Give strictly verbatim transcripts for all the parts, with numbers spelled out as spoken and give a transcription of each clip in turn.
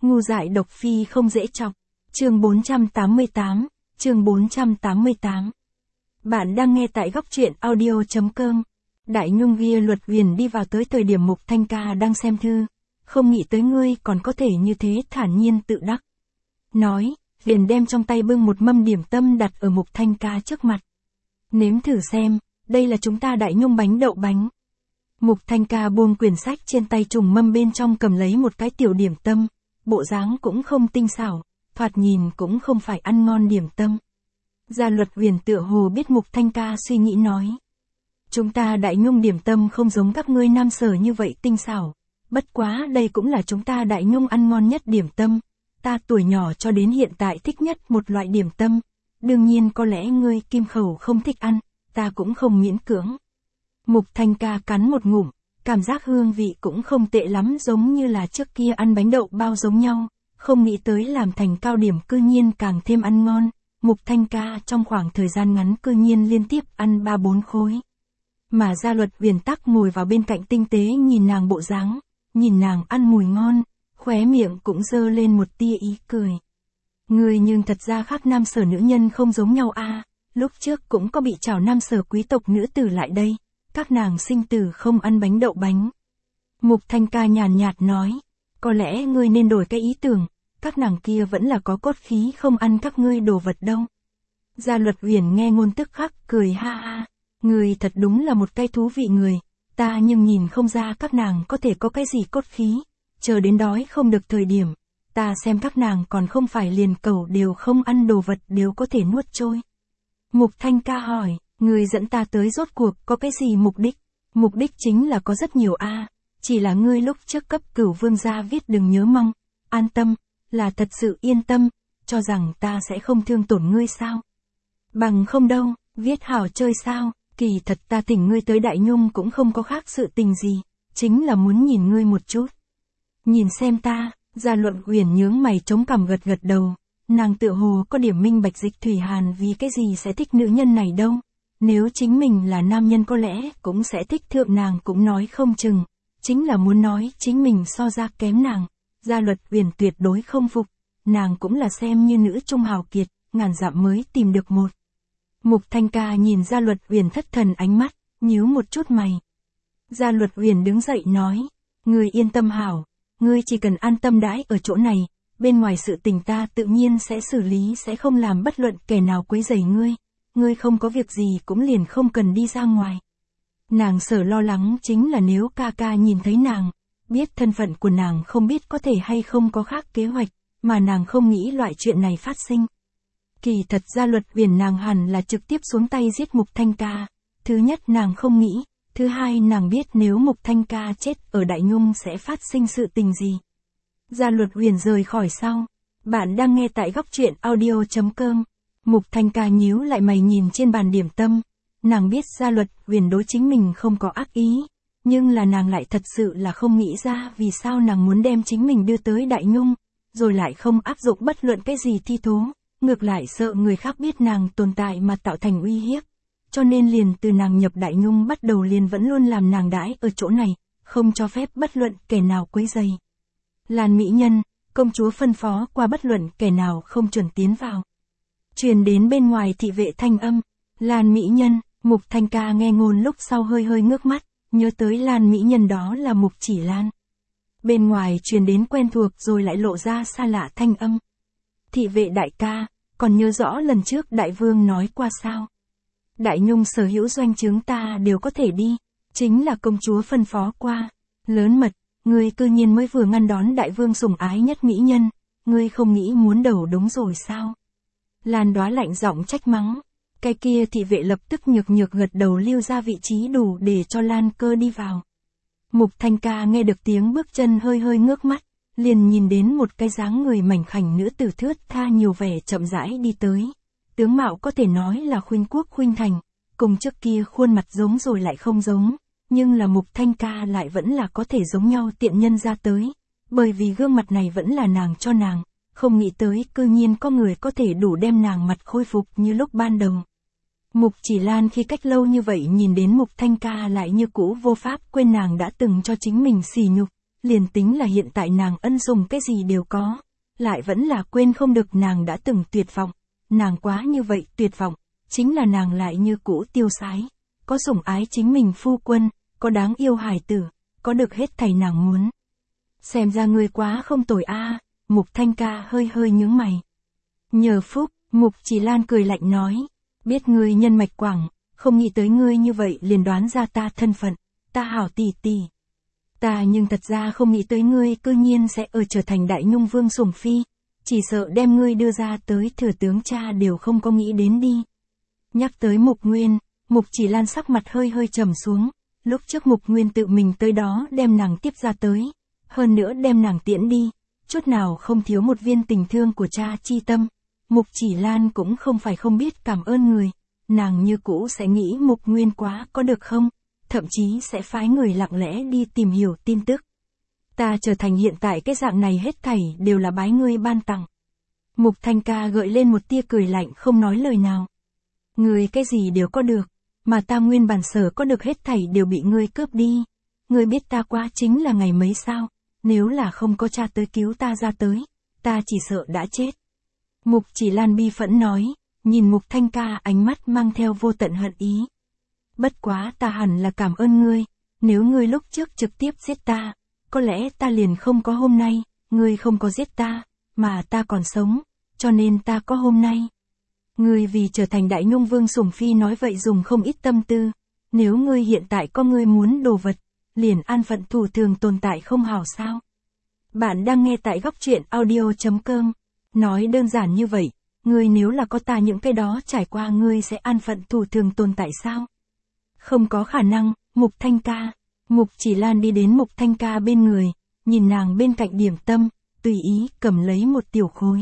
Ngu dại độc phi không dễ chọc. Chương bốn trăm tám mươi tám, chương bốn trăm tám mươi tám. Bạn đang nghe tại góc truyện audio chấm com. Đại Nhung ghi Luật Huyền đi vào tới thời điểm Mục Thanh Ca đang xem thư, không nghĩ tới ngươi còn có thể như thế thản nhiên tự đắc. Nói, liền đem trong tay bưng một mâm điểm tâm đặt ở Mục Thanh Ca trước mặt. Nếm thử xem, đây là chúng ta Đại Nhung bánh đậu bánh. Mục Thanh Ca buông quyển sách trên tay trùng mâm bên trong cầm lấy một cái tiểu điểm tâm, bộ dáng cũng không tinh xảo, thoạt nhìn cũng không phải ăn ngon điểm tâm. Gia Luật Huyền tựa hồ biết Mục Thanh Ca suy nghĩ nói. Chúng ta Đại Nhung điểm tâm không giống các ngươi Nam Sở như vậy tinh xảo, bất quá đây cũng là chúng ta Đại Nhung ăn ngon nhất điểm tâm, ta tuổi nhỏ cho đến hiện tại thích nhất một loại điểm tâm, đương nhiên có lẽ ngươi Kim Khẩu không thích ăn, ta cũng không miễn cưỡng. Mục Thanh Ca cắn một ngụm, cảm giác hương vị cũng không tệ lắm, giống như là trước kia ăn bánh đậu bao giống nhau, không nghĩ tới làm thành cao điểm cư nhiên càng thêm ăn ngon. Mục Thanh Ca trong khoảng thời gian ngắn cư nhiên liên tiếp ăn ba bốn khối. Mà Gia Luật Huyền tắc ngồi vào bên cạnh tinh tế nhìn nàng bộ dáng, nhìn nàng ăn mùi ngon, khóe miệng cũng dơ lên một tia ý cười. Người nhưng thật ra khác Nam Sở nữ nhân không giống nhau a. À, lúc trước cũng có bị chào Nam Sở quý tộc nữ tử lại đây, các nàng sinh tử không ăn bánh đậu bánh. Mục Thanh Ca nhàn nhạt nói, có lẽ ngươi nên đổi cái ý tưởng, các nàng kia vẫn là có cốt khí không ăn các ngươi đồ vật đâu. Gia Luật Huyền nghe ngôn tức khắc cười ha ha, người thật đúng là một cái thú vị người, ta nhưng nhìn không ra các nàng có thể có cái gì cốt khí, chờ đến đói không được thời điểm, ta xem các nàng còn không phải liền cẩu đều không ăn đồ vật đều có thể nuốt trôi. Mục Thanh Ca hỏi, người dẫn ta tới rốt cuộc có cái gì mục đích? Mục đích chính là có rất nhiều a, à, chỉ là ngươi lúc trước cấp Cửu Vương gia viết đừng nhớ mong, an tâm, là thật sự yên tâm, cho rằng ta sẽ không thương tổn ngươi sao? Bằng không đâu, viết hảo chơi sao, kỳ thật ta thỉnh ngươi tới Đại Nhung cũng không có khác sự tình gì, chính là muốn nhìn ngươi một chút. Nhìn xem ta, Gia Luật Huyền nhướng mày chống cằm gật gật đầu, nàng tựa hồ có điểm minh bạch Dịch Thủy Hàn vì cái gì sẽ thích nữ nhân này đâu, nếu chính mình là nam nhân có lẽ cũng sẽ thích thượng nàng cũng nói không chừng, chính là muốn nói chính mình so ra kém nàng. Gia Luật Huyền tuyệt đối không phục, nàng cũng là xem như nữ trung hào kiệt, ngàn dặm mới tìm được một. Mục Thanh Ca nhìn Gia Luật Huyền thất thần ánh mắt, nhíu một chút mày. Gia Luật Huyền đứng dậy nói, ngươi yên tâm hảo, ngươi chỉ cần an tâm đãi ở chỗ này, bên ngoài sự tình ta tự nhiên sẽ xử lý, sẽ không làm bất luận kẻ nào quấy rầy ngươi, ngươi không có việc gì cũng liền không cần đi ra ngoài. Nàng sở lo lắng chính là nếu ca ca nhìn thấy nàng, biết thân phận của nàng không biết có thể hay không có khác kế hoạch, mà nàng không nghĩ loại chuyện này phát sinh. Kỳ thật Gia Luật Huyền nàng hẳn là trực tiếp xuống tay giết Mục Thanh Ca, thứ nhất nàng không nghĩ, thứ hai nàng biết nếu Mục Thanh Ca chết ở Đại Nhung sẽ phát sinh sự tình gì. Gia Luật Huyền rời khỏi sau, bạn đang nghe tại góc truyện audio chấm com. Mục Thanh Ca nhíu lại mày nhìn trên bàn điểm tâm, nàng biết Gia Luật Huyền đối chính mình không có ác ý. Nhưng là nàng lại thật sự là không nghĩ ra vì sao nàng muốn đem chính mình đưa tới Đại Nhung, rồi lại không áp dụng bất luận cái gì thi thố, ngược lại sợ người khác biết nàng tồn tại mà tạo thành uy hiếp. Cho nên liền từ nàng nhập Đại Nhung bắt đầu liền vẫn luôn làm nàng đãi ở chỗ này, không cho phép bất luận kẻ nào quấy rầy. Lan mỹ nhân, công chúa phân phó qua bất luận kẻ nào không chuẩn tiến vào. Truyền đến bên ngoài thị vệ thanh âm, Lan mỹ nhân, Mục Thanh Ca nghe ngôn lúc sau hơi hơi ngước mắt. Nhớ tới Lan mỹ nhân đó là Mục Chỉ Lan. Bên ngoài truyền đến quen thuộc rồi lại lộ ra xa lạ thanh âm. Thị vệ đại ca, còn nhớ rõ lần trước đại vương nói qua sao? Đại Nhung sở hữu doanh trướng ta đều có thể đi, chính là công chúa phân phó qua. Lớn mật, ngươi cư nhiên mới vừa ngăn đón đại vương sủng ái nhất mỹ nhân, ngươi không nghĩ muốn đầu đúng rồi sao? Lan Đóa lạnh giọng trách mắng. Cái kia thị vệ lập tức nhược nhược gật đầu lưu ra vị trí đủ để cho Lan Cơ đi vào. Mục Thanh Ca nghe được tiếng bước chân hơi hơi ngước mắt, liền nhìn đến một cái dáng người mảnh khảnh nữ tử thướt tha nhiều vẻ chậm rãi đi tới. Tướng mạo có thể nói là khuynh quốc khuynh thành, cùng trước kia khuôn mặt giống rồi lại không giống, nhưng là Mục Thanh Ca lại vẫn là có thể giống nhau tiện nhân ra tới, bởi vì gương mặt này vẫn là nàng cho nàng. Không nghĩ tới cư nhiên có người có thể đủ đem nàng mặt khôi phục như lúc ban đầu. Mục Chỉ Lan khi cách lâu như vậy nhìn đến Mục Thanh Ca lại như cũ vô pháp quên nàng đã từng cho chính mình sỉ nhục, liền tính là hiện tại nàng ân dùng cái gì đều có, lại vẫn là quên không được nàng đã từng tuyệt vọng, nàng quá như vậy tuyệt vọng, chính là nàng lại như cũ tiêu sái, có sủng ái chính mình phu quân, có đáng yêu hài tử, có được hết thảy nàng muốn. Xem ra ngươi quá không tồi a. Mục Thanh Ca hơi hơi nhướng mày. Nhờ phúc, Mục Chỉ Lan cười lạnh nói, biết ngươi nhân mạch quảng, không nghĩ tới ngươi như vậy liền đoán ra ta thân phận, ta hảo tỷ tỷ. Ta nhưng thật ra không nghĩ tới ngươi cư nhiên sẽ ở trở thành Đại Nhung Vương sủng phi, chỉ sợ đem ngươi đưa ra tới thừa tướng cha đều không có nghĩ đến đi. Nhắc tới Mục Nguyên, Mục Chỉ Lan sắc mặt hơi hơi trầm xuống, lúc trước Mục Nguyên tự mình tới đó đem nàng tiếp ra tới, hơn nữa đem nàng tiễn đi, chút nào không thiếu một viên tình thương của cha chi tâm. Mục Chỉ Lan cũng không phải không biết cảm ơn người, nàng như cũ sẽ nghĩ Mục Nguyên quá có được không, thậm chí sẽ phái người lặng lẽ đi tìm hiểu tin tức. Ta trở thành hiện tại cái dạng này hết thảy đều là bái ngươi ban tặng. Mục Thanh Ca gợi lên một tia cười lạnh không nói lời nào. Ngươi cái gì đều có được, mà ta nguyên bản sở có được hết thảy đều bị ngươi cướp đi. Ngươi biết ta quá chính là ngày mấy sao, nếu là không có cha tới cứu ta ra tới, ta chỉ sợ đã chết. Mục Chỉ Lan bi phẫn nói, nhìn Mục Thanh Ca ánh mắt mang theo vô tận hận ý. Bất quá ta hẳn là cảm ơn ngươi, nếu ngươi lúc trước trực tiếp giết ta, có lẽ ta liền không có hôm nay, ngươi không có giết ta, mà ta còn sống, cho nên ta có hôm nay. Ngươi vì trở thành Đại Nhung Vương sủng phi nói vậy dùng không ít tâm tư, nếu ngươi hiện tại có ngươi muốn đồ vật, liền an phận thủ thường tồn tại không hảo sao. Bạn đang nghe tại góc truyện audio chấm com, nói đơn giản như vậy, ngươi nếu là có ta những cái đó trải qua ngươi sẽ an phận thủ thường tồn tại sao? Không có khả năng. Mục Thanh Ca. Mục Chỉ Lan đi đến Mục Thanh Ca bên người, nhìn nàng bên cạnh điểm tâm, tùy ý cầm lấy một tiểu khối.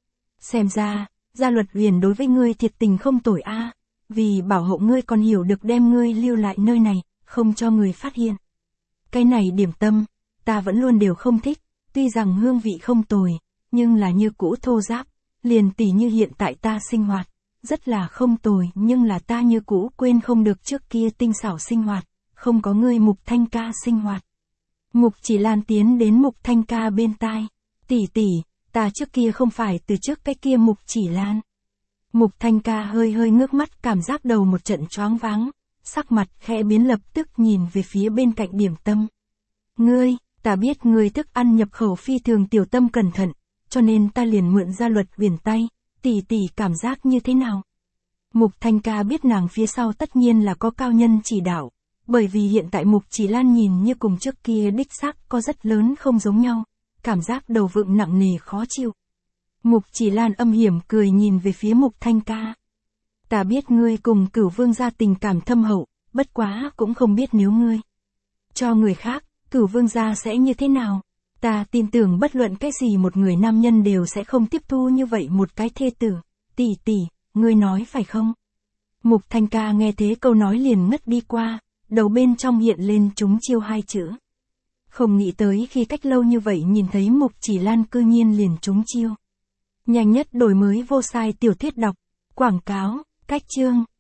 Xem ra, Gia Luật Huyền đối với ngươi thiệt tình không tồi a, vì bảo hộ ngươi còn hiểu được đem ngươi lưu lại nơi này, không cho người phát hiện. Cái này điểm tâm, ta vẫn luôn đều không thích, tuy rằng hương vị không tồi, nhưng là như cũ thô ráp, liền tỉ như hiện tại ta sinh hoạt, rất là không tồi, nhưng là ta như cũ quên không được trước kia tinh xảo sinh hoạt, không có ngươi Mục Thanh Ca sinh hoạt. Mục Chỉ Lan tiến đến Mục Thanh Ca bên tai, tỷ tỷ, ta trước kia không phải từ trước cái kia Mục Chỉ Lan. Mục Thanh Ca hơi hơi ngước mắt cảm giác đầu một trận choáng váng, sắc mặt khẽ biến lập tức nhìn về phía bên cạnh điểm tâm. Ngươi, ta biết ngươi thức ăn nhập khẩu phi thường tiểu tâm cẩn thận, cho nên ta liền mượn Gia Luật Huyền tay, tỷ tỷ cảm giác như thế nào? Mục Thanh Ca biết nàng phía sau tất nhiên là có cao nhân chỉ đạo, bởi vì hiện tại Mục Chỉ Lan nhìn như cùng trước kia đích xác có rất lớn không giống nhau, cảm giác đầu vựng nặng nề khó chịu. Mục Chỉ Lan âm hiểm cười nhìn về phía Mục Thanh Ca. Ta biết ngươi cùng Cửu Vương gia tình cảm thâm hậu, bất quá cũng không biết nếu ngươi cho người khác, Cửu Vương gia sẽ như thế nào. Ta tin tưởng bất luận cái gì một người nam nhân đều sẽ không tiếp thu như vậy một cái thê tử. Tỷ tỷ, ngươi nói phải không? Mục Thanh Ca nghe thế câu nói liền ngất đi qua, đầu bên trong hiện lên trúng chiêu hai chữ. Không nghĩ tới khi cách lâu như vậy nhìn thấy Mục Chỉ Lan cư nhiên liền trúng chiêu. Nhanh nhất đổi mới vô sai tiểu thuyết đọc, quảng cáo, cách chương.